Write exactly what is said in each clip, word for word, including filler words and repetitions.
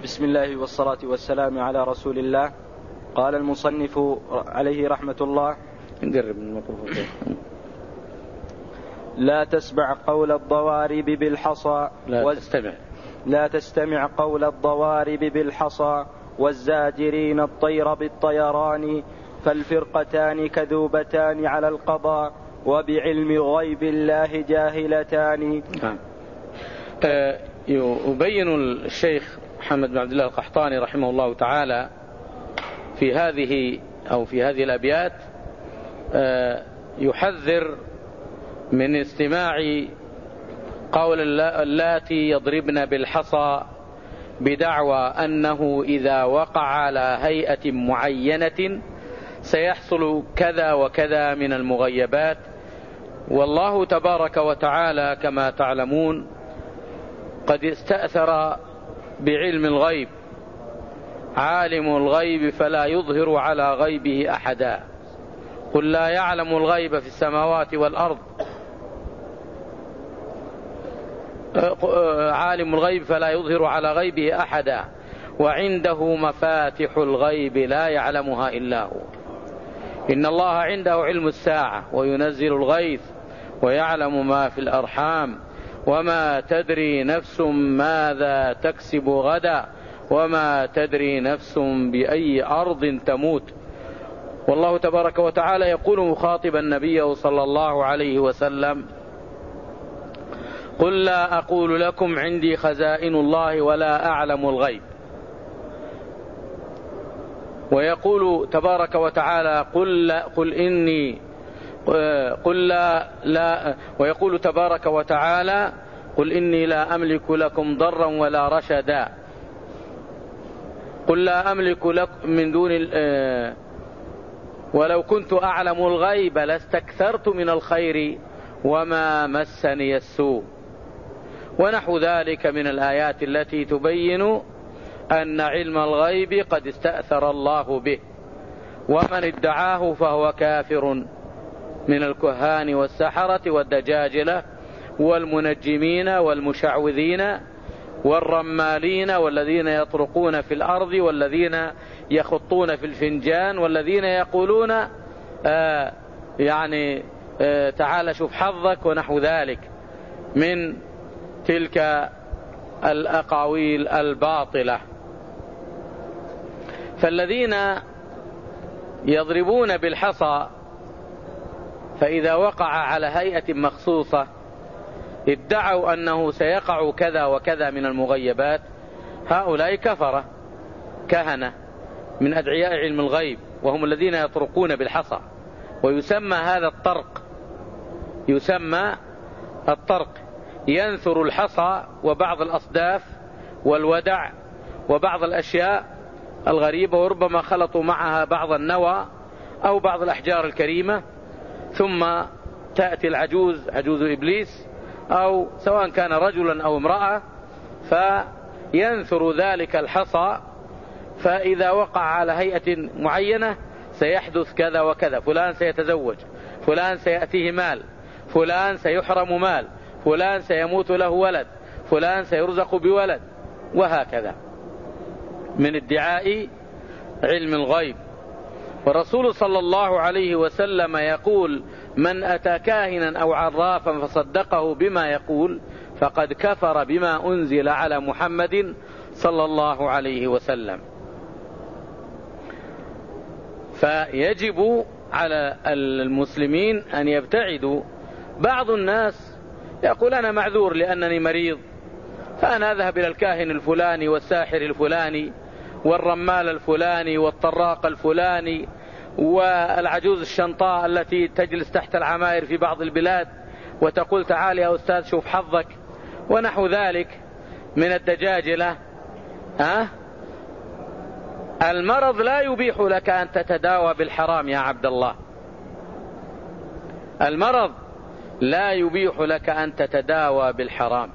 بسم الله والصلاة والسلام على رسول الله. قال المصنف عليه رحمة الله: نقرب من الميكروفون. لا تسمع قول الضوارب بالحصى لا وز... تستمع لا تستمع قول الضوارب بالحصى والزاجرين الطير بالطيران، فالفرقتان كذوبتان على القضاء وبعلم غيب الله جاهلتان. نعم. آه يبين الشيخ محمد بن عبد الله القحطاني رحمه الله تعالى في هذه أو في هذه الأبيات آه يحذر من استماع قول اللاتي يضربن بالحصى بدعوى أنه إذا وقع على هيئة معينة سيحصل كذا وكذا من المغيبات. والله تبارك وتعالى كما تعلمون قد استأثر بعلم الغيب، عالم الغيب فلا يظهر على غيبه أحدا، قل لا يعلم الغيب في السماوات والأرض، عالم الغيب فلا يظهر على غيبه أحدا، وعنده مفاتح الغيب لا يعلمها إلا هو، إن الله عنده علم الساعة وينزل الغيث ويعلم ما في الأرحام وما تدري نفس ماذا تكسب غدا وما تدري نفس بأي أرض تموت. والله تبارك وتعالى يقول مخاطبا النبي صلى الله عليه وسلم: قل لا أقول لكم عندي خزائن الله ولا أعلم الغيب. ويقول تبارك وتعالى: قل, لا قل إني قل لا, لا ويقول تبارك وتعالى: قل إني لا أملك لكم ضرا ولا رشدا. قل لا أملك لكم من دون ولو كنت أعلم الغيب لاستكثرت من الخير وما مسني السوء. ونحو ذلك من الآيات التي تبين أن علم الغيب قد استأثر الله به، ومن ادعاه فهو كافر من الكهان والسحرة والدجاجلة والمنجمين والمشعوذين والرمالين والذين يطرقون في الأرض والذين يخطون في الفنجان والذين يقولون آه يعني آه تعال شوف حظك ونحو ذلك من تلك الأقاويل الباطلة. فالذين يضربون بالحصى فإذا وقع على هيئة مخصوصة ادعوا أنه سيقع كذا وكذا من المغيبات، هؤلاء كفرة كهنة من أدعياء علم الغيب، وهم الذين يطرقون بالحصى. ويسمى هذا الطرق، يسمى الطرق، ينثر الحصى وبعض الأصداف والودع وبعض الأشياء الغريبة، وربما خلطوا معها بعض النوى أو بعض الأحجار الكريمة، ثم تأتي العجوز، عجوز إبليس، أو سواء كان رجلا أو امرأة، فينثر ذلك الحصى، فإذا وقع على هيئة معينة سيحدث كذا وكذا، فلان سيتزوج، فلان سيأتيه مال، فلان سيحرم مال، فلان سيموت له ولد، فلان سيرزق بولد، وهكذا من ادعاء علم الغيب. والرسول صلى الله عليه وسلم يقول: من أتى كاهنا أو عرافا فصدقه بما يقول فقد كفر بما أنزل على محمد صلى الله عليه وسلم. فيجب على المسلمين أن يبتعدوا. بعض الناس يقول: أنا معذور لأنني مريض، فأنا أذهب إلى الكاهن الفلاني والساحر الفلاني والرمال الفلاني والطراق الفلاني والعجوز الشنطاء التي تجلس تحت العماير في بعض البلاد وتقول: تعال يا أستاذ شوف حظك، ونحو ذلك من الدجاجلة. ها؟ المرض لا يبيح لك أن تتداوى بالحرام يا عبد الله، المرض لا يبيح لك أن تتداوى بالحرام.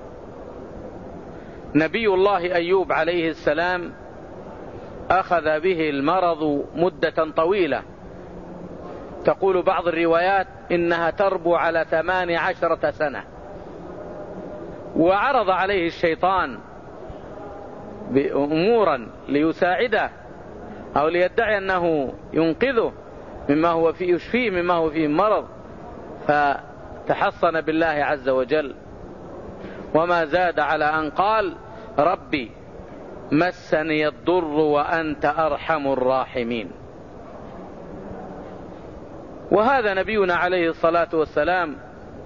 نبي الله أيوب عليه السلام أخذ به المرض مدة طويلة، تقول بعض الروايات إنها تربو على ثمان عشرة سنة، وعرض عليه الشيطان بأمورا ليساعده أو ليدعي أنه ينقذه مما هو فيه يشفيه مما هو فيه مرض، فتحصن بالله عز وجل، وما زاد على أن قال ربي مسني الضر وأنت أرحم الراحمين. وهذا نبينا عليه الصلاة والسلام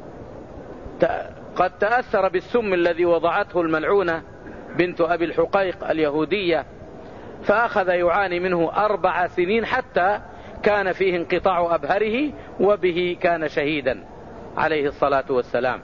قد تأثر بالسم الذي وضعته الملعونة بنت أبي الحقيق اليهودية، فأخذ يعاني منه أربع سنين حتى كان فيه انقطاع أبهره، وبه كان شهيدا عليه الصلاة والسلام.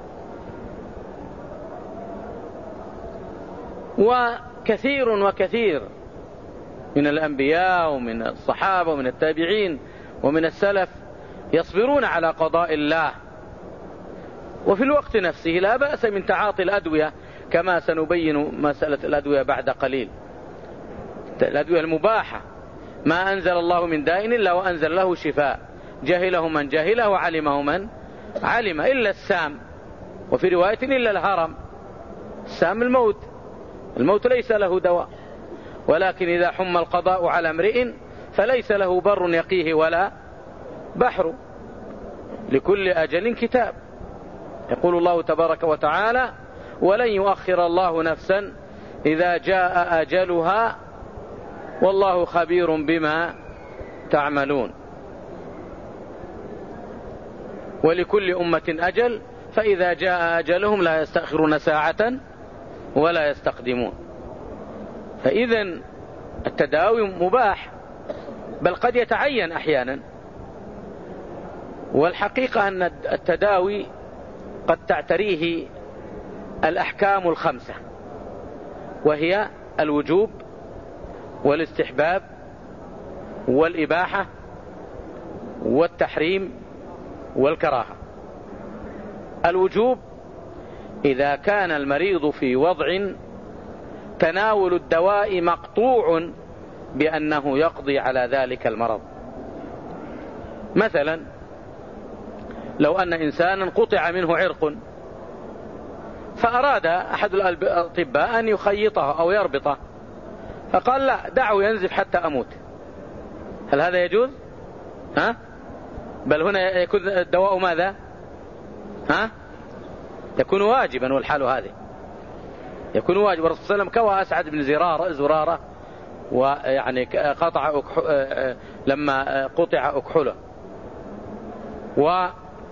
وكثير وكثير من الأنبياء ومن الصحابة ومن التابعين ومن السلف يصبرون على قضاء الله، وفي الوقت نفسه لا بأس من تعاطي الأدوية، كما سنبين مسألة الأدوية بعد قليل. الأدوية المباحة ما أنزل الله من داء إلا وأنزل له شفاء، جهله من جهله وعلمه من علم، إلا السام، وفي رواية إلا الهرم. السام الموت، الموت ليس له دواء، ولكن إذا حم القضاء على امرئ فليس له بر يقيه ولا بحر، لكل أجل كتاب. يقول الله تبارك وتعالى ولن يؤخر الله نفسا إذا جاء أجلها والله خبير بما تعملون. ولكل أمة أجل فإذا جاء أجلهم لا يستأخرون ساعة ولا يستقدمون. فإذا التداوي مباح، بل قد يتعين أحيانا. والحقيقة أن التداوي قد تعتريه الأحكام الخمسة، وهي الوجوب والاستحباب والإباحة والتحريم والكراهة. الوجوب إذا كان المريض في وضع تناول الدواء مقطوع بأنه يقضي على ذلك المرض. مثلا لو أن إنسانا قطع منه عرق، فأراد أحد الأطباء أن يخيطه أو يربطه، فقال لا، دعه ينزف حتى أموت. هل هذا يجوز؟ ها؟ بل هنا يكون الدواء ماذا؟ ها؟ يكون واجبا، والحال هذه يكون واجب. والرسول صلى الله عليه وسلم كوى أسعد بن زرارة زرارة ويعني قطع أكح... لما قطع أكحله. و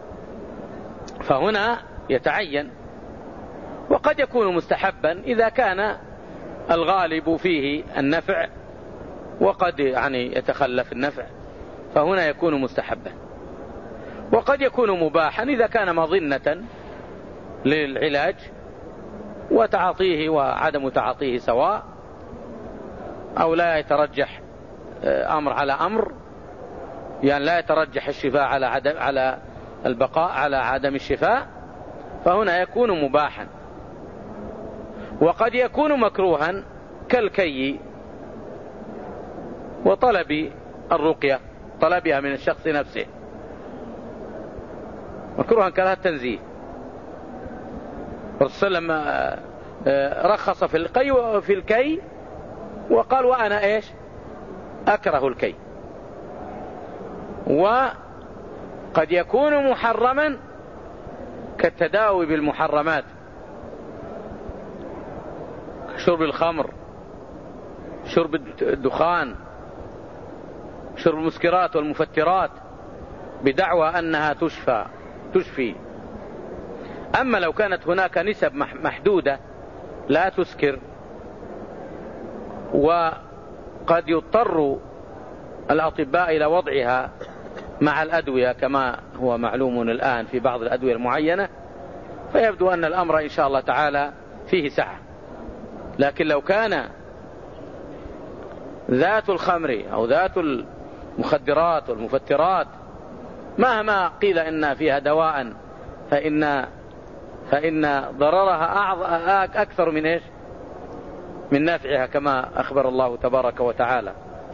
فهنا يتعين. وقد يكون مستحبا إذا كان الغالب فيه النفع وقد يعني يتخلف النفع، فهنا يكون مستحبا. وقد يكون مباحا إذا كان مظنة للعلاج وتعاطيه وعدم تعاطيه سواء، أو لا يترجح أمر على أمر، يعني لا يترجح الشفاء على عدم على البقاء على عدم الشفاء، فهنا يكون مباحا. وقد يكون مكروها كالكي وطلب الرقية، طلبها من الشخص نفسه، مكروها كلها التنزيه. الرسول لما رخص في القي وفي الكي وقال وأنا إيش أكره الكي. وقد يكون محرما كالتداوي بالمحرمات، شرب الخمر، شرب الدخان، شرب المسكرات والمفترات، بدعوى أنها تشفى تشفي. أما لو كانت هناك نسب محدودة لا تسكر، وقد يضطر الأطباء إلى وضعها مع الأدوية كما هو معلوم الآن في بعض الأدوية المعينة، فيبدو أن الأمر إن شاء الله تعالى فيه سعة. لكن لو كان ذات الخمر أو ذات المخدرات والمفترات مهما قيل إن فيها دواء فإن فإن ضررها أكثر من إيش من نافعها، كما أخبر الله تبارك وتعالى.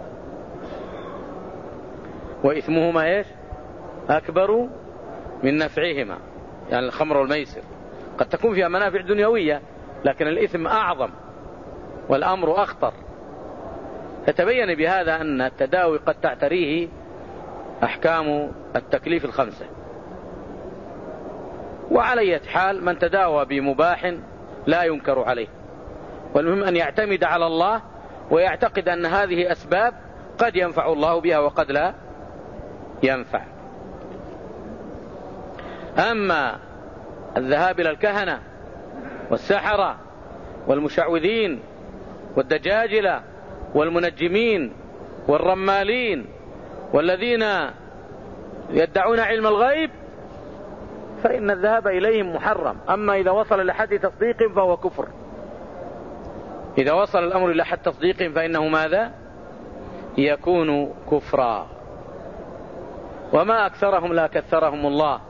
وإثمهما إيش أكبر من نفعهما، يعني الخمر والميسر قد تكون فيها منافع دنيوية لكن الإثم أعظم. والأمر أخطر. فتبين بهذا أن التداوي قد تعتريه أحكام التكليف الخمسة. وعلى أي حال من تداوى بمباح لا ينكر عليه، والمهم أن يعتمد على الله ويعتقد أن هذه أسباب قد ينفع الله بها وقد لا ينفع. أما الذهاب إلى الكهنة والسحرة والمشعوذين والدجاجلة والمنجمين والرمالين والذين يدعون علم الغيب فإن الذهاب إليهم محرم. أما إذا وصل لحد تصديق فهو كفر. إذا وصل الأمر إلى حد تصديق فإنه ماذا؟ يكون كفرا. وما أكثرهم لا كثرهم الله.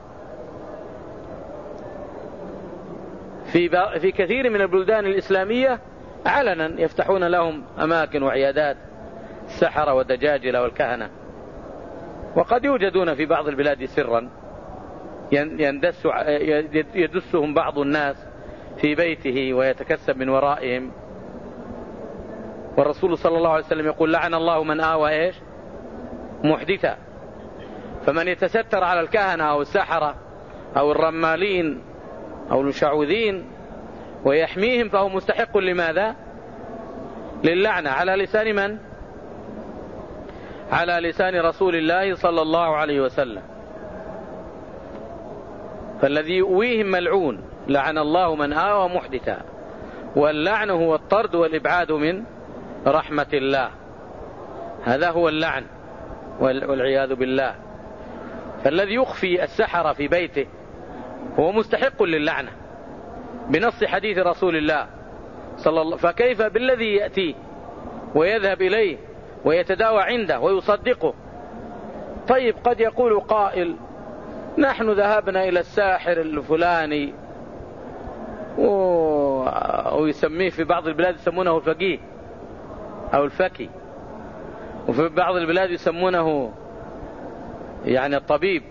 في في كثير من البلدان الإسلامية علنا يفتحون لهم أماكن وعيادات السحرة والدجاجلة والكهنة، وقد يوجدون في بعض البلاد سرا يندس يدسهم بعض الناس في بيته ويتكسب من ورائهم. والرسول صلى الله عليه وسلم يقول لعن الله من آوى إيش محدثا. فمن يتستر على الكهنة أو السحرة أو الرمالين أو المشعوذين ويحميهم فهو مستحق لماذا؟ للعنة. على لسان من؟ على لسان رسول الله صلى الله عليه وسلم. فالذي يؤويهم ملعون، لعن الله من آوى محدثا. واللعن هو الطرد والإبعاد من رحمة الله، هذا هو اللعن والعياذ بالله. فالذي يخفي السحرة في بيته هو مستحق للعنة بنص حديث رسول الله صلى الله. فكيف بالذي يأتي ويذهب إليه ويتداوى عنده ويصدقه؟ طيب قد يقول قائل نحن ذهبنا إلى الساحر الفلاني ويسميه في بعض البلاد يسمونه الفقيه أو الفكي، وفي بعض البلاد يسمونه يعني الطبيب،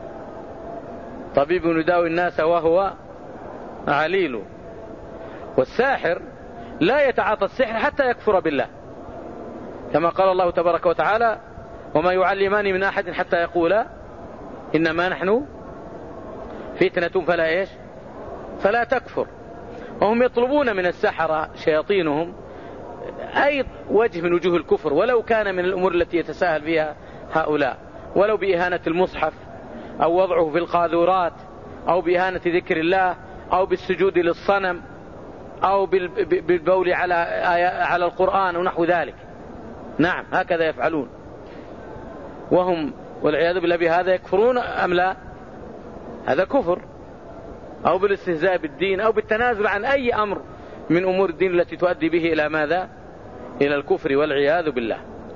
طبيب يداوي الناس وهو عليل. والساحر لا يتعاطى السحر حتى يكفر بالله، كما قال الله تبارك وتعالى وما يعلمان من أحد حتى يقولا إنما نحن فتنة فلا إيش فلا تكفر. وهم يطلبون من السحرة شياطينهم أي وجه من وجوه الكفر، ولو كان من الأمور التي يتساهل فيها هؤلاء، ولو بإهانة المصحف أو وضعه في القاذورات أو بإهانة ذكر الله أو بالسجود للصنم أو بالبول على على القرآن ونحو ذلك. نعم هكذا يفعلون، وهم والعياذ بالله بهذا يكفرون أم لا؟ هذا كفر، أو بالاستهزاء بالدين أو بالتنازل عن أي أمر من أمور الدين التي تؤدي به إلى ماذا؟ إلى الكفر والعياذ بالله.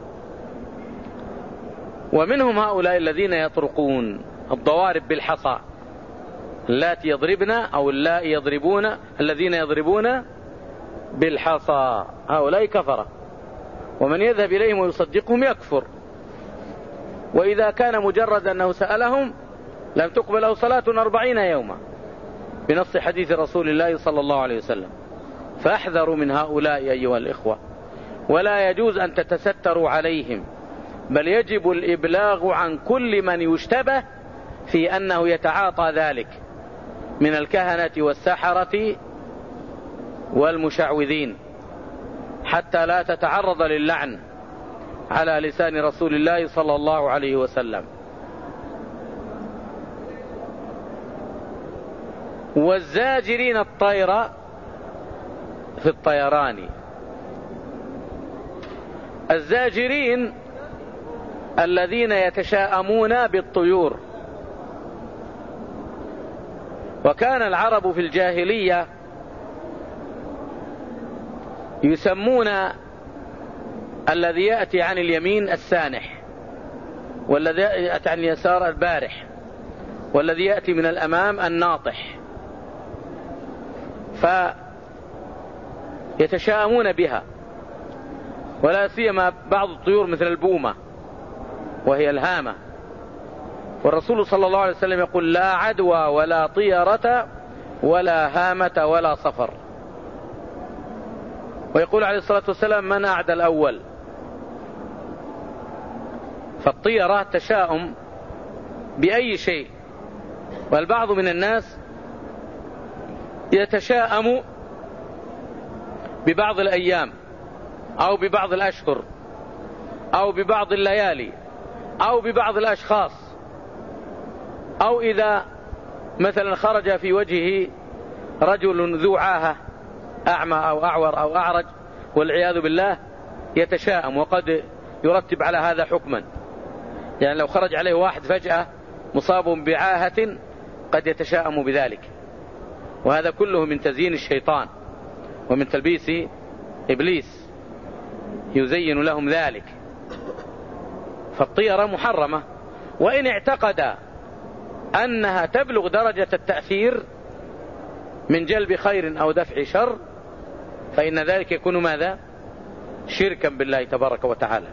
ومنهم هؤلاء الذين يطرقون الضوارب بالحصى، اللاتي يضربن أو اللائي يضربون، الذين يضربون بالحصى هؤلاء كفرة، ومن يذهب إليهم ويصدقهم يكفر. وإذا كان مجرد أنه سألهم لم تقبل له صلاة أربعين يوما بنص حديث رسول الله صلى الله عليه وسلم. فاحذروا من هؤلاء أيها الإخوة، ولا يجوز أن تتستروا عليهم، بل يجب الإبلاغ عن كل من يشتبه في أنه يتعاطى ذلك من الكهنة والسحرة والمشعوذين، حتى لا تتعرض للعن على لسان رسول الله صلى الله عليه وسلم. والزاجرين الطير في الطيران. الزاجرين الذين يتشاءمون بالطيور. وكان العرب في الجاهلية يسمون الذي يأتي عن اليمين السانح، والذي يأتي عن اليسار البارح، والذي يأتي من الأمام الناطح. فيتشاءمون بها، ولا سيما بعض الطيور مثل البومة وهي الهامة. والرسول صلى الله عليه وسلم يقول لا عدوى ولا طيرة ولا هامة ولا صفر. ويقول عليه الصلاة والسلام: من أعدى الأول؟ فالطيرة تشاؤم بأي شيء، والبعض من الناس يتشاءم ببعض الأيام أو ببعض الأشهر أو ببعض الليالي أو ببعض الأشخاص، أو إذا مثلا خرج في وجهه رجل ذو عاهة أعمى أو أعور أو أعرج والعياذ بالله يتشاءم، وقد يرتب على هذا حكما. يعني لو خرج عليه واحد فجأة مصاب بعاهة قد يتشاءم بذلك، وهذا كله من تزيين الشيطان ومن تلبيس إبليس يزين لهم ذلك. فالطيرة محرمة، وإن اعتقد أنها تبلغ درجة التأثير من جلب خير أو دفع شر فإن ذلك يكون ماذا؟ شركا بالله تبارك وتعالى.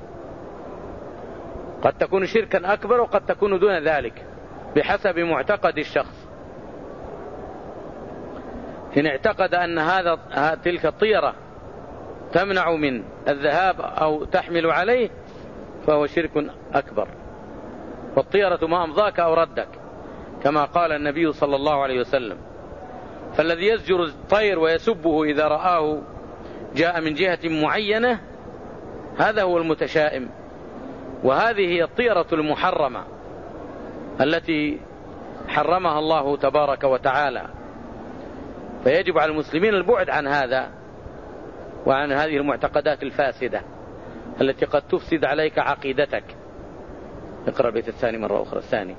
قد تكون شركا أكبر وقد تكون دون ذلك بحسب معتقد الشخص. إن اعتقد أن هذا تلك الطيرة تمنع من الذهاب أو تحمل عليه فهو شرك أكبر. والطيرة ما أمضاك أو ردك كما قال النبي صلى الله عليه وسلم. فالذي يزجر الطير ويسبه إذا رآه جاء من جهة معينة هذا هو المتشائم، وهذه هي الطيرة المحرمة التي حرمها الله تبارك وتعالى. فيجب على المسلمين البعد عن هذا وعن هذه المعتقدات الفاسدة التي قد تفسد عليك عقيدتك. اقرأ البيت الثاني مرة أخرى. الثاني: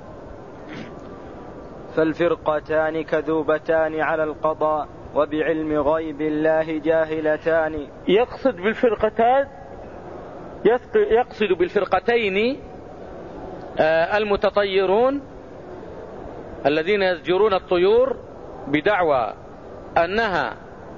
فالفرقتان كذوبتان على القضاء وبعلم غيب الله جاهلتان. يقصد بالفرقتان يقصد بالفرقتين المتطيرون الذين يزجرون الطيور بدعوى أنها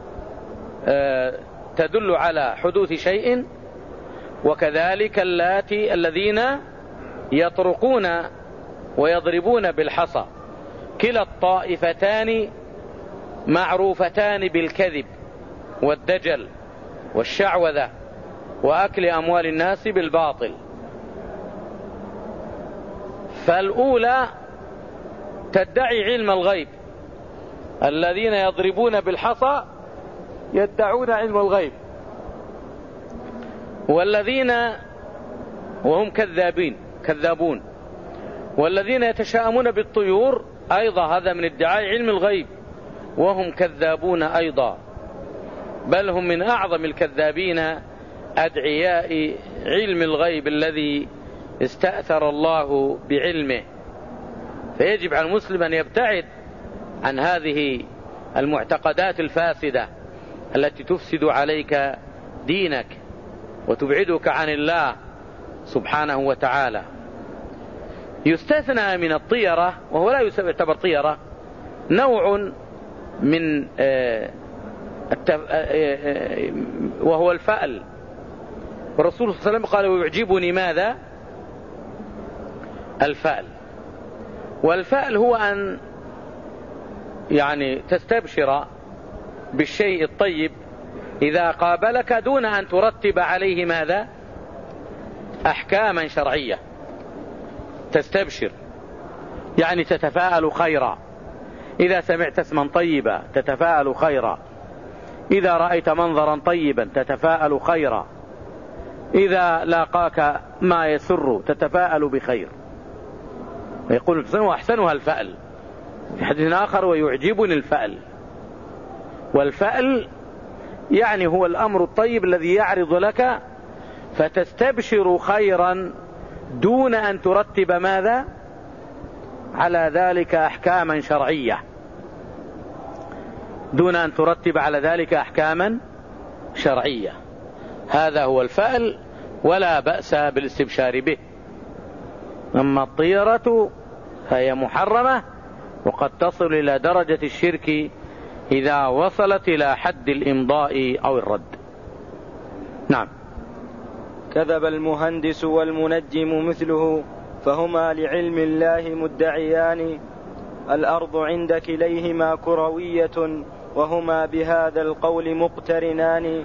تدل على حدوث شيء، وكذلك اللاتي الذين يطرقون ويضربون بالحصى. كلا الطائفتان معروفتان بالكذب والدجل والشعوذة وأكل أموال الناس بالباطل. فالأولى تدعي علم الغيب، الذين يضربون بالحصى يدعون علم الغيب، والذين وهم كذابين كذابون والذين يتشاءمون بالطيور أيضا هذا من ادعاء علم الغيب وهم كذابون أيضا، بل هم من أعظم الكذابين أدعياء علم الغيب الذي استأثر الله بعلمه. فيجب على المسلم أن يبتعد عن هذه المعتقدات الفاسدة التي تفسد عليك دينك وتبعدك عن الله سبحانه وتعالى. يستثنى من الطيرة، وهو لا يعتبر طيرة، نوع من وهو الفأل. والرسول صلى الله عليه وسلم قال: ويعجبني ماذا؟ الفأل. والفأل هو أن يعني تستبشر بالشيء الطيب إذا قابلك دون أن ترتب عليه ماذا؟ أحكاما شرعية. تستبشر يعني تتفاءل خيرا، إذا سمعت اسما طيبا تتفاءل خيرا، إذا رأيت منظرا طيبا تتفاءل خيرا، إذا لاقاك ما يسر تتفاءل بخير. ويقول وأحسنها الفأل في حديث آخر: ويعجبني الفأل. والفأل يعني هو الأمر الطيب الذي يعرض لك فتستبشر خيرا دون أن ترتب ماذا على ذلك أحكاما شرعية، دون أن ترتب على ذلك أحكاما شرعية. هذا هو الفأل ولا بأس بالاستبشار به. أما الطيرة فهي محرمة وقد تصل إلى درجة الشرك إذا وصلت إلى حد الإمضاء أو الرد. نعم. كذب المهندس والمنجم مثله فهما لعلم الله مدعيان، الأرض عند كليهما كروية وهما بهذا القول مقترنان،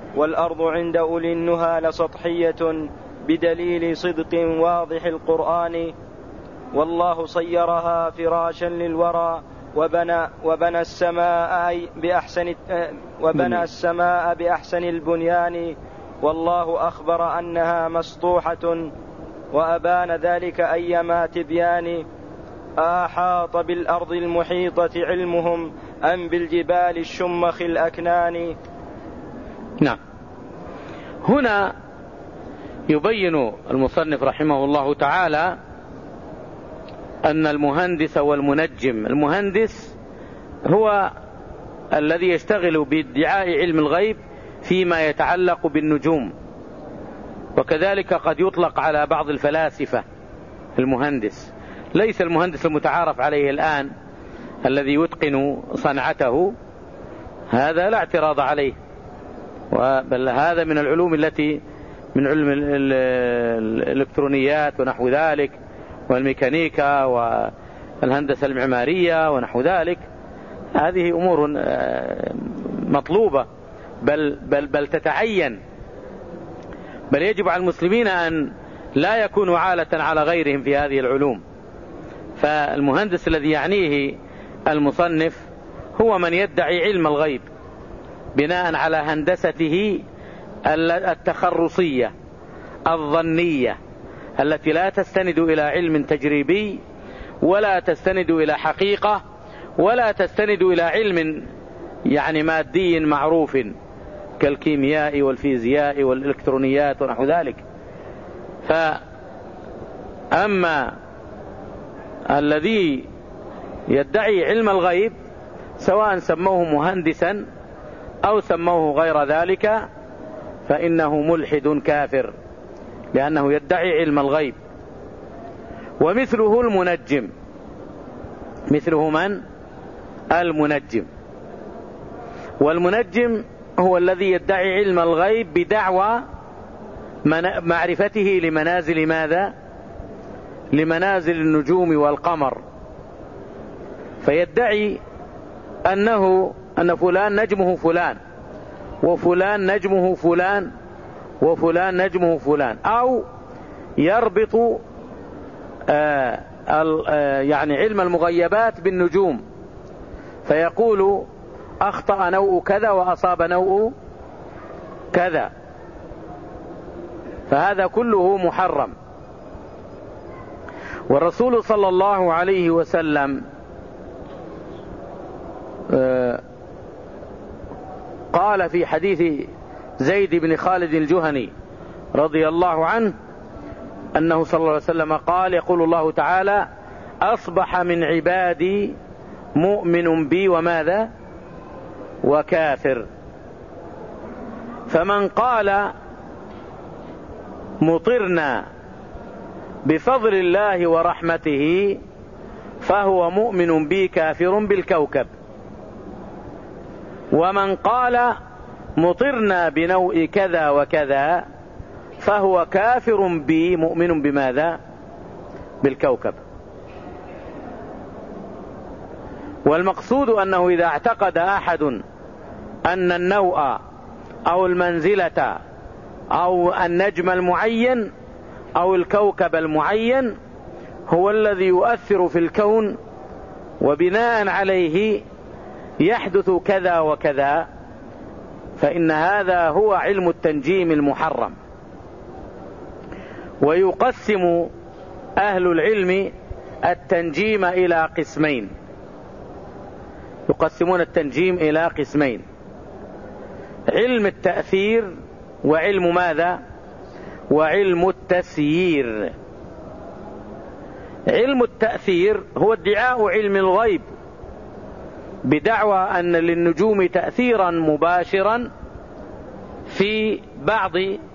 والأرض عند أولي النهى لسطحية بدليل صدق واضح القرآن، والله صيرها فراشا للورى وبنى, وبنى السماء بأحسن وبنى السماء بأحسن البنيان، والله أخبر أنها مسطوحة وأبان ذلك أيما تبيان. أحاط بالأرض المحيطة علمهم أم بالجبال الشمخ الأكنان. نعم. هنا يبين المصنف رحمه الله تعالى أن المهندس والمنجم، المهندس هو الذي يشتغل بادعاء علم الغيب فيما يتعلق بالنجوم، وكذلك قد يطلق على بعض الفلاسفة المهندس، ليس المهندس المتعارف عليه الآن الذي يتقن صنعته، هذا لا اعتراض عليه، بل هذا من العلوم التي من علم الإلكترونيات ونحو ذلك والميكانيكا والهندسة المعمارية ونحو ذلك، هذه أمور مطلوبة بل, بل, بل تتعين، بل يجب على المسلمين أن لا يكونوا عالة على غيرهم في هذه العلوم. فالمهندس الذي يعنيه المصنف هو من يدعي علم الغيب بناء على هندسته التخرصية الظنية التي لا تستند إلى علم تجريبي ولا تستند إلى حقيقة ولا تستند إلى علم يعني مادي معروف كالكيمياء والفيزياء والإلكترونيات ونحو ذلك. فأما الذي يدعي علم الغيب سواء سموه مهندسا أو سموه غير ذلك فإنه ملحد كافر، لأنه يدعي علم الغيب. ومثله المنجم، مثله من؟ المنجم. والمنجم هو الذي يدعي علم الغيب بدعوى معرفته لمنازل ماذا؟ لمنازل النجوم والقمر، فيدعي أنه أن فلان نجمه فلان وفلان نجمه فلان وفلان نجمه فلان، أو يربط آآ آآ يعني علم المغيبات بالنجوم، فيقول أخطأ نوء كذا وأصاب نوء كذا، فهذا كله محرم. والرسول صلى الله عليه وسلم قال في حديث زيد بن خالد الجهني رضي الله عنه أنه صلى الله عليه وسلم قال: يقول الله تعالى: أصبح من عبادي مؤمن بي وماذا؟ وكافر. فمن قال مطرنا بفضل الله ورحمته فهو مؤمن بي كافر بالكوكب، ومن قال مطرنا بنوء كذا وكذا فهو كافر بي مؤمن بماذا؟ بالكوكب. والمقصود أنه إذا اعتقد أحد أن النوء أو المنزلة أو النجم المعين أو الكوكب المعين هو الذي يؤثر في الكون وبناء عليه يحدث كذا وكذا، فإن هذا هو علم التنجيم المحرم. ويقسم أهل العلم التنجيم إلى قسمين، يقسمون التنجيم إلى قسمين: علم التأثير وعلم ماذا؟ وعلم التسيير. علم التأثير هو ادعاء علم الغيب بدعوى أن للنجوم تأثيرا مباشرا في بعض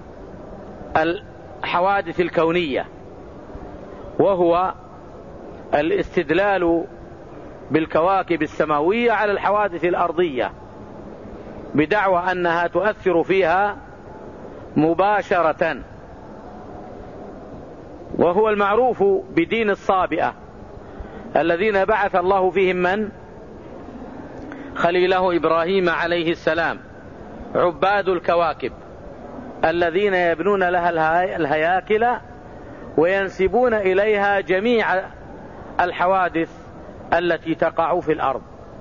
الحوادث الكونية، وهو الاستدلال بالكواكب السماوية على الحوادث الأرضية بدعوى أنها تؤثر فيها مباشرة، وهو المعروف بدين الصابئة الذين بعث الله فيهم من؟ خليله إبراهيم عليه السلام، عباد الكواكب الذين يبنون لها الهياكل وينسبون إليها جميع الحوادث التي تقع في الأرض،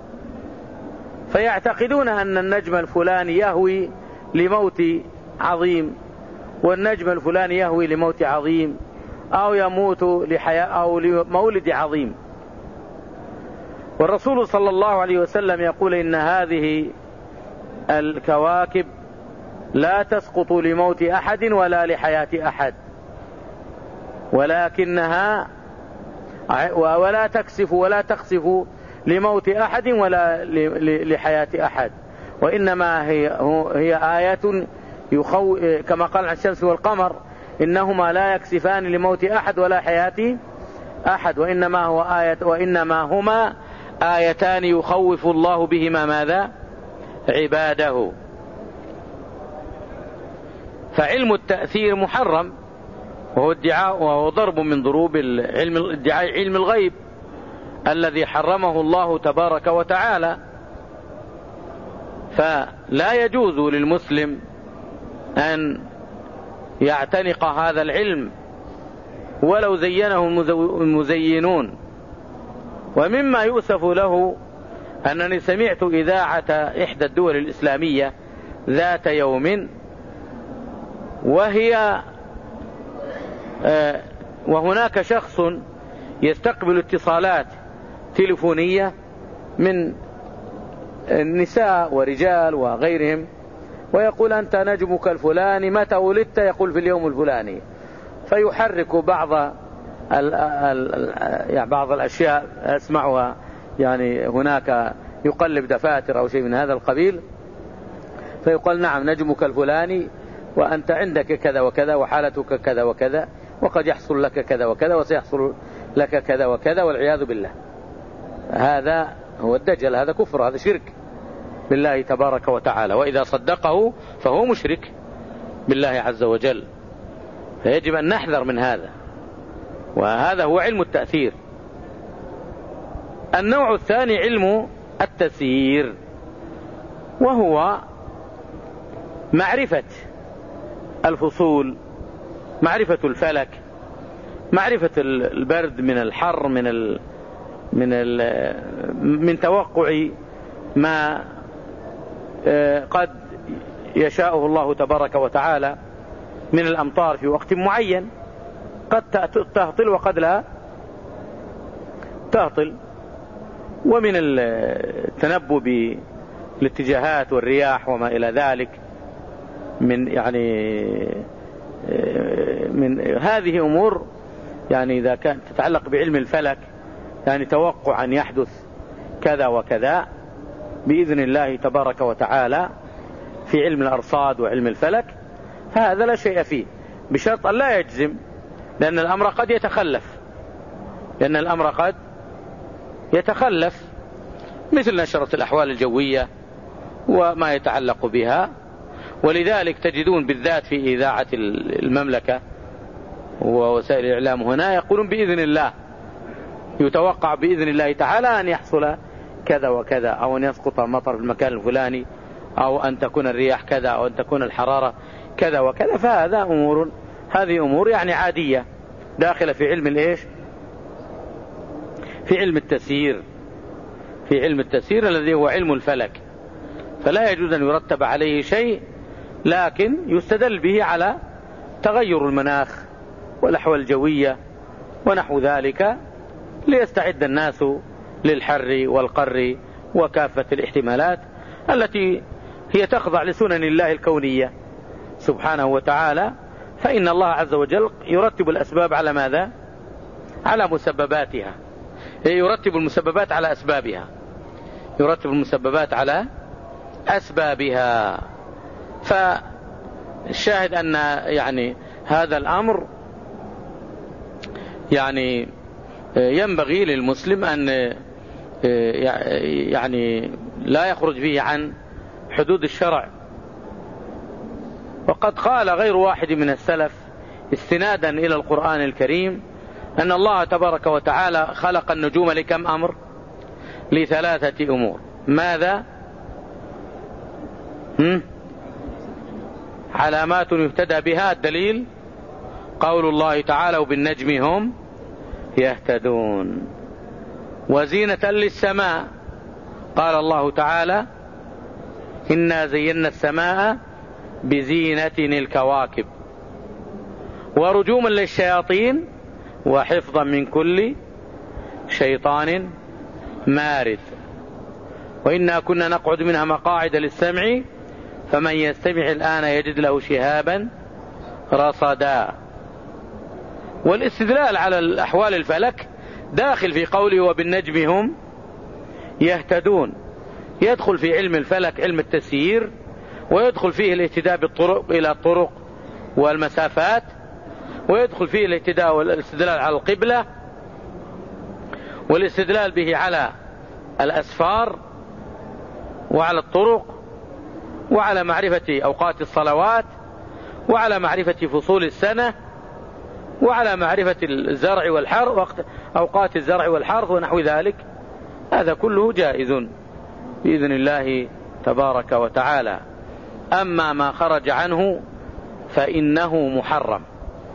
فيعتقدون أن النجم الفلاني يهوي لموت عظيم، والنجم الفلاني يهوي لموت عظيم، أو يموت لحياة أو لمولد عظيم. والرسول صلى الله عليه وسلم يقول إن هذه الكواكب لا تسقط لموت أحد ولا لحياة أحد، ولكنها ولا تكسف ولا تخسف لموت أحد ولا لحياة أحد، وإنما هي, هي آية يخو كما قال عن الشمس والقمر إنهما لا يكسفان لموت أحد ولا حياة أحد، وإنما هو آية وإنما هما آيتان يخوف الله بهما ماذا؟ عباده. فعلم التأثير محرم، وهو ادعاء وهو ضرب من ضروب العلم ادعاء علم الغيب الذي حرمه الله تبارك وتعالى. فلا يجوز للمسلم أن يعتنق هذا العلم ولو زينه المزينون. ومما يؤسف له أنني سمعت إذاعة إحدى الدول الإسلامية ذات يوم وهي وهناك شخص يستقبل اتصالات تلفونية من النساء ورجال وغيرهم، ويقول أنت نجمك الفلاني متى ولدت؟ يقول في اليوم الفلاني، فيحرك بعض ال ال يعني بعض الأشياء أسمعها، يعني هناك يقلب دفاتر أو شيء من هذا القبيل، فيقول نعم نجمك الفلاني وأنت عندك كذا وكذا وحالتك كذا وكذا وقد يحصل لك كذا وكذا وسيحصل لك كذا وكذا والعياذ بالله. هذا هو الدجل، هذا كفر، هذا شرك بالله تبارك وتعالى، وإذا صدقه فهو مشرك بالله عز وجل. فيجب أن نحذر من هذا، وهذا هو علم التأثير. النوع الثاني علم التسيير، وهو معرفة الفصول، معرفة الفلك، معرفة البرد من الحر، من ال من ال من توقع ما قد يشاءه الله تبارك وتعالى من الأمطار في وقت معين، قد تهطل وقد لا تهطل، ومن التنبؤ بالاتجاهات والرياح وما إلى ذلك من يعني من هذه أمور يعني إذا كانت تتعلق بعلم الفلك، يعني توقع أن يحدث كذا وكذا بإذن الله تبارك وتعالى في علم الأرصاد وعلم الفلك، هذا لا شيء فيه، بشرط أن لا يجزم، لأن الأمر قد يتخلف لأن الأمر قد يتخلف مثل نشرة الأحوال الجوية وما يتعلق بها. ولذلك تجدون بالذات في إذاعة المملكة ووسائل الإعلام هنا يقولون بإذن الله، يتوقع بإذن الله تعالى أن يحصل كذا وكذا، أو أن يسقط المطر في المكان الفلاني، أو أن تكون الرياح كذا، أو أن تكون الحرارة كذا وكذا. فهذا أمور هذه أمور يعني عادية داخلة في علم الإيش؟ في علم التسيير، في علم التسيير الذي هو علم الفلك، فلا يجوز أن يرتب عليه شيء، لكن يستدل به على تغير المناخ والأحوال الجوية ونحو ذلك، ليستعد الناس للحر والقر وكافة الاحتمالات التي هي تخضع لسنن الله الكونية سبحانه وتعالى. فإن الله عز وجل يرتب الأسباب على ماذا؟ على مسبباتها، يرتب المسببات على أسبابها، يرتب المسببات على أسبابها. فالشاهد أن يعني هذا الأمر يعني ينبغي للمسلم أن يعني لا يخرج فيه عن حدود الشرع. وقد قال غير واحد من السلف استنادا إلى القرآن الكريم أن الله تبارك وتعالى خلق النجوم لكم أمر؟ لثلاثة أمور. ماذا؟ هم؟ علامات يهتدى بها. الدليل قول الله تعالى وبالنجم هم يهتدون. وزينة للسماء قال الله تعالى إنا زينا السماء بزينة الكواكب. ورجوما للشياطين وحفظا من كل شيطان مارد. وإنا كنا نقعد منها مقاعد للسمع فمن يستمع الآن يجد له شهابا رصدا. والاستدلال على الأحوال الفلك داخل في قوله وبالنجم هم يهتدون، يدخل في علم الفلك علم التسيير، ويدخل فيه الاهتداء بالطرق إلى الطرق والمسافات، ويدخل فيه الاهتداء والاستدلال على القبلة، والاستدلال به على الأسفار وعلى الطرق وعلى معرفة أوقات الصلوات وعلى معرفة فصول السنة وعلى معرفة الزرع والحرث وقت أوقات الزرع والحرث ونحو ذلك. هذا كله جائز بإذن الله تبارك وتعالى. أما ما خرج عنه فإنه محرم.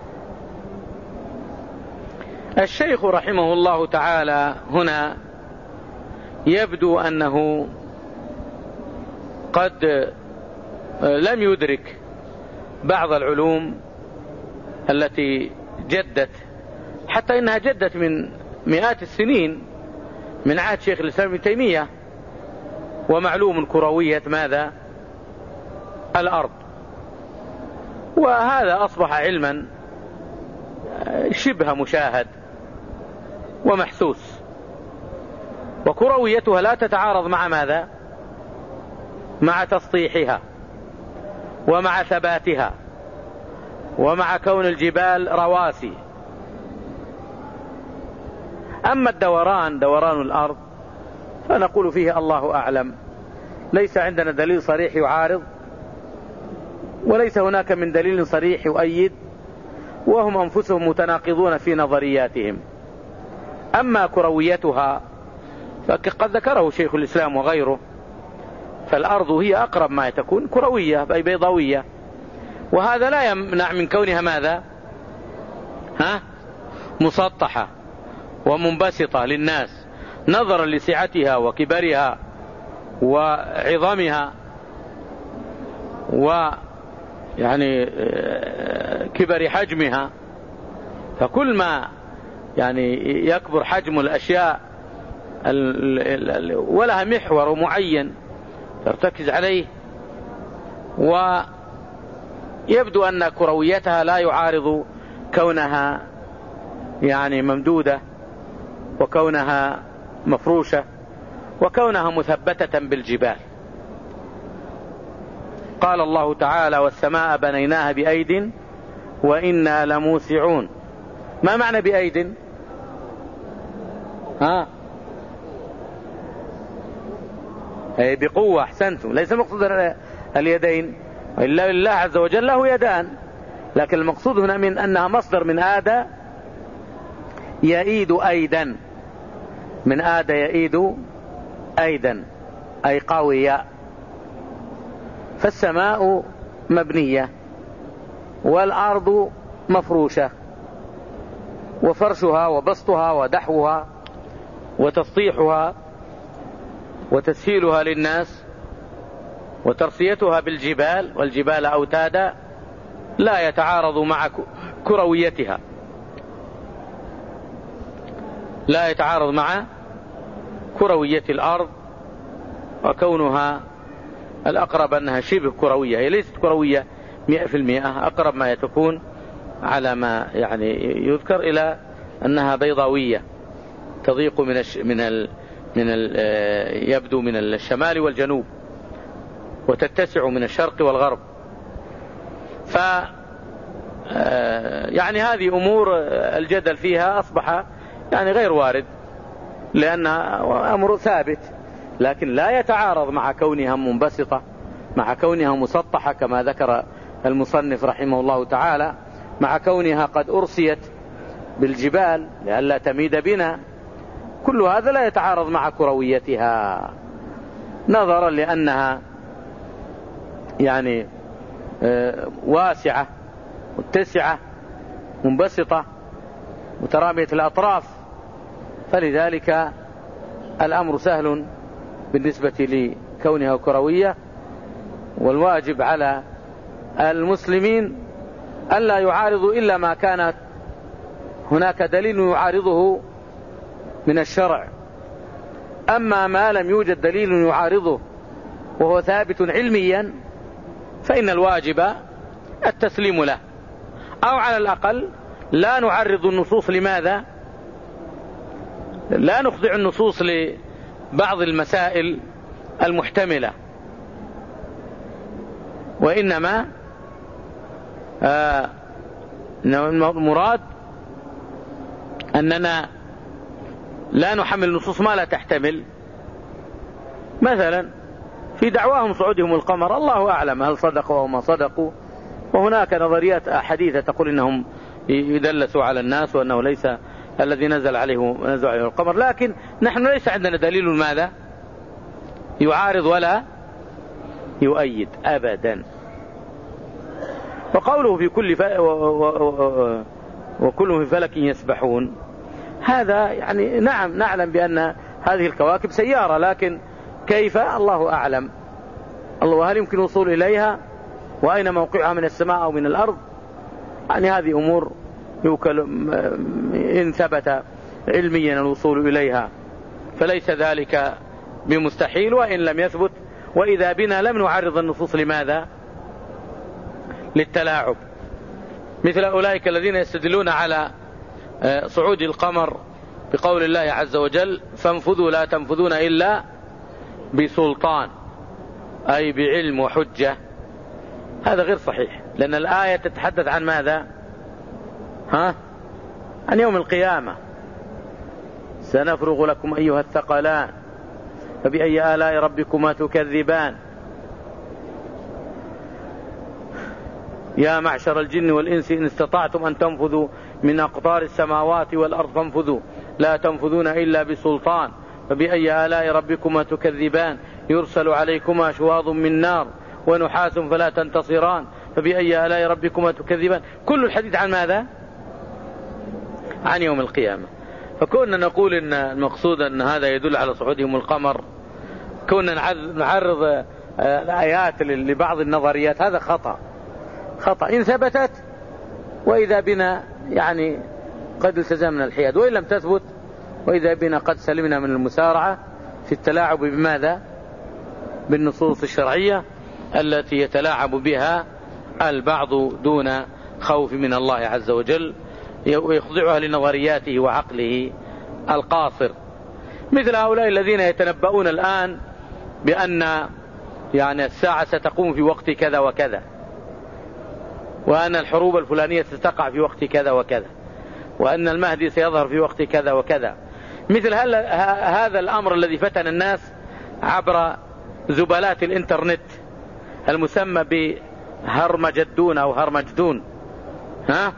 الشيخ رحمه الله تعالى هنا يبدو أنه قد لم يدرك بعض العلوم التي جدت، حتى إنها جدت من مئات السنين من عهد شيخ الإسلام ابن تيمية. ومعلوم كروية ماذا؟ الأرض. وهذا أصبح علما شبه مشاهد ومحسوس. وكرويتها لا تتعارض مع ماذا؟ مع تسطيحها ومع ثباتها ومع كون الجبال رواسي. أما الدوران دوران الأرض فنقول فيه الله أعلم، ليس عندنا دليل صريح يعارض، وليس هناك من دليل صريح يؤيد، وهم أنفسهم متناقضون في نظرياتهم. أما كرويتها فقد ذكره شيخ الإسلام وغيره، فالأرض هي أقرب ما تكون كروية أي بيضاوية، وهذا لا يمنع من كونها ماذا؟ ها؟ مسطحة ومنبسطة للناس نظرا لسعتها وكبرها وعظمها ويعني كبر حجمها. فكل ما يعني يكبر حجم الأشياء ولها محور معين ترتكز عليه. ويبدو أن كرويتها لا يعارض كونها يعني ممدودة وكونها مفروشة وكونها مثبتة بالجبال. قال الله تعالى والسماء بنيناها بأيد وإنا لموسعون. ما معنى بأيد؟ ها؟ أي بقوة. أحسنتم. ليس مقصود اليدين، إلا لله عز وجل له يدان، لكن المقصود هنا من أنها مصدر من آدى يأيد أيدا، من آدى يأيد أيدا أي قوية. فالسماء مبنية والأرض مفروشة، وفرشها وبسطها ودحوها وتسطيحها وتسهيلها للناس وترصيتها بالجبال، والجبال أوتادا، لا يتعارض مع كرويتها، لا يتعارض مع كروية الأرض، وكونها الأقرب أنها شبه كروية، هي ليست كروية مئة في المئة، أقرب ما تكون على ما يعني يذكر إلى أنها بيضاوية تضيق من الش من ال من ال يبدو من الشمال والجنوب وتتسع من الشرق والغرب. ف يعني هذه أمور الجدل فيها أصبح يعني غير وارد، لأنها أمر ثابت، لكن لا يتعارض مع كونها منبسطة، مع كونها مسطحة كما ذكر المصنف رحمه الله تعالى، مع كونها قد أرسيت بالجبال لئلا تميد بنا. كل هذا لا يتعارض مع كرويتها، نظرا لأنها يعني واسعة متسعة منبسطة مترامية الأطراف، فلذلك الأمر سهل بالنسبة لكونها كروية. والواجب على المسلمين ألا يعارضوا إلا ما كانت هناك دليل يعارضه من الشرع. أما ما لم يوجد دليل يعارضه وهو ثابت علميا فإن الواجب التسليم له، أو على الأقل لا نعرض النصوص. لماذا؟ لا نخضع النصوص لبعض المسائل المحتملة، وإنما آه المراد أننا لا نحمل النصوص ما لا تحتمل. مثلا في دعواهم صعودهم القمر، الله أعلم هل صدقوا أو ما صدقوا، وهناك نظريات حديثة تقول إنهم يدلسوا على الناس وأنه ليس الذي نزل عليه نزل عليه القمر، لكن نحن ليس عندنا دليل ماذا يعارض ولا يؤيد أبدا. وقوله في كل ف... و... و... و... وكلهم في فلك يسبحون، هذا يعني نعم نعلم بأن هذه الكواكب سيارة، لكن كيف الله أعلم. الله هل يمكن الوصول إليها، وأين موقعها من السماء أو من الأرض؟ يعني هذه أمور يوكل إن ثبت علميا الوصول إليها فليس ذلك بمستحيل، وإن لم يثبت. وإذا بنا لم نعرض النصوص لماذا؟ للتلاعب، مثل أولئك الذين يستدلون على صعود القمر بقول الله عز وجل فانفذوا لا تنفذون إلا بسلطان، أي بعلم وحجة. هذا غير صحيح، لأن الآية تتحدث عن ماذا؟ ها؟ عن يوم القيامة. سنفرغ لكم أيها الثقلان فبأي آلاء ربكما تكذبان يا معشر الجن والإنس إن استطعتم أن تنفذوا من أقطار السماوات والأرض فانفذوا لا تنفذون إلا بسلطان فبأي آلاء ربكما تكذبان يرسل عليكما شواظ من نار ونحاس فلا تنتصران فبأي آلاء ربكما تكذبان. كل الحديث عن ماذا؟ عن يوم القيامة. فكنا نقول إن المقصود أن هذا يدل على صعودهم القمر، كنا نعرض الآيات لبعض النظريات، هذا خطأ خطأ إن ثبتت، وإذا بنا يعني قد التزمنا الحياد، وإن لم تثبت وإذا بنا قد سلمنا من المسارعة في التلاعب بماذا؟ بالنصوص الشرعية التي يتلاعب بها البعض دون خوف من الله عز وجل ويخضعها لنظرياته وعقله القاصر، مثل هؤلاء الذين يتنبؤون الآن بأن يعني الساعة ستقوم في وقت كذا وكذا، وأن الحروب الفلانية ستقع في وقت كذا وكذا، وأن المهدي سيظهر في وقت كذا وكذا. مثل هذا الأمر الذي فتن الناس عبر زبالات الإنترنت المسمى بهرمجدون أو هرمجدون، ها؟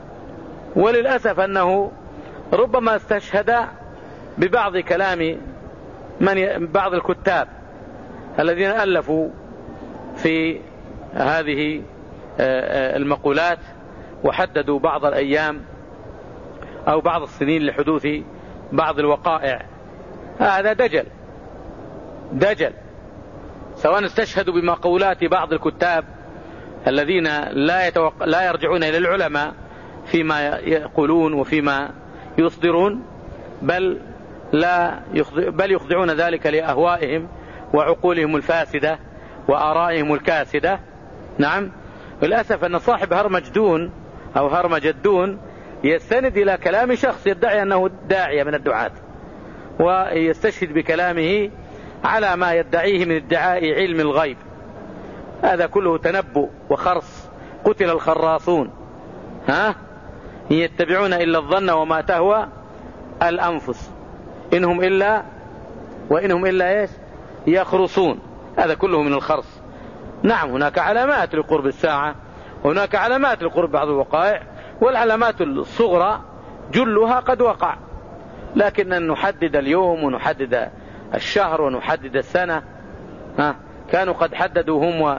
وللأسف أنه ربما استشهد ببعض كلام من بعض الكتاب الذين ألفوا في هذه المقولات وحددوا بعض الأيام أو بعض السنين لحدوث بعض الوقائع. هذا دجل دجل، سواء استشهدوا بمقولات بعض الكتاب الذين لا, يتوق... لا يرجعون إلى العلماء فيما يقولون وفيما يصدرون، بل لا يخضع... بل يخضعون ذلك لأهوائهم وعقولهم الفاسدة وآرائهم الكاسدة. نعم، للأسف أن صاحب هرمجدون أو هرمجدون يستند إلى كلام شخص يدعي أنه داعية من الدعاة، ويستشهد بكلامه على ما يدعيه من ادعاء علم الغيب. هذا كله تنبؤ وخرص، قتل الخراصون، ها؟ إن يتبعون إلا الظن وما تهوى الأنفس إنهم إلا وإنهم إلا إيش يخرصون. هذا كله من الخرص. نعم، هناك علامات لقرب الساعة، هناك علامات لقرب بعض الوقائع، والعلامات الصغرى جلها قد وقع، لكن أن نحدد اليوم ونحدد الشهر ونحدد السنة، ها؟ كانوا قد حددوا هم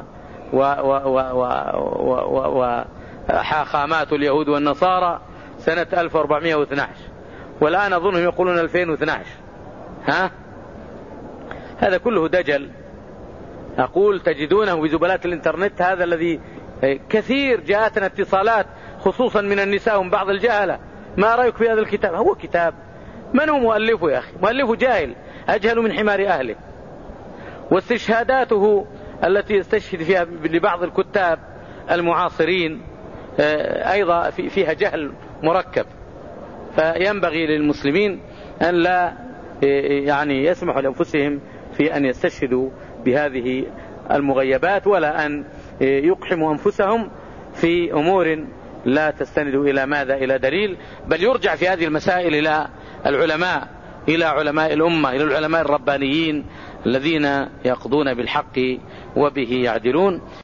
وحاخامات اليهود والنصارى سنة ألف وأربعمائة واثني عشر، والآن أظنهم يقولون ألفين واثني عشر. ها؟ هذا كله دجل. أقول تجدونه بزبلات الإنترنت، هذا الذي كثير جاءتنا اتصالات خصوصا من النساء ومن بعض الجهلة: ما رأيك في هذا الكتاب؟ هو كتاب؟ من هو مؤلفه يا أخي؟ مؤلفه جاهل أجهل من حمار أهله. واستشهاداته التي يستشهد فيها لبعض الكتاب المعاصرين أيضا فيها جهل مركب. فينبغي للمسلمين أن لا يعني يسمحوا لأنفسهم في أن يستشهدوا بهذه المغيبات، ولا أن يقحموا أنفسهم في أمور لا تستند إلى ماذا؟ إلى دليل. بل يرجع في هذه المسائل إلى العلماء، إلى علماء الأمة، إلى العلماء الربانيين الذين يقضون بالحق وبه يعدلون.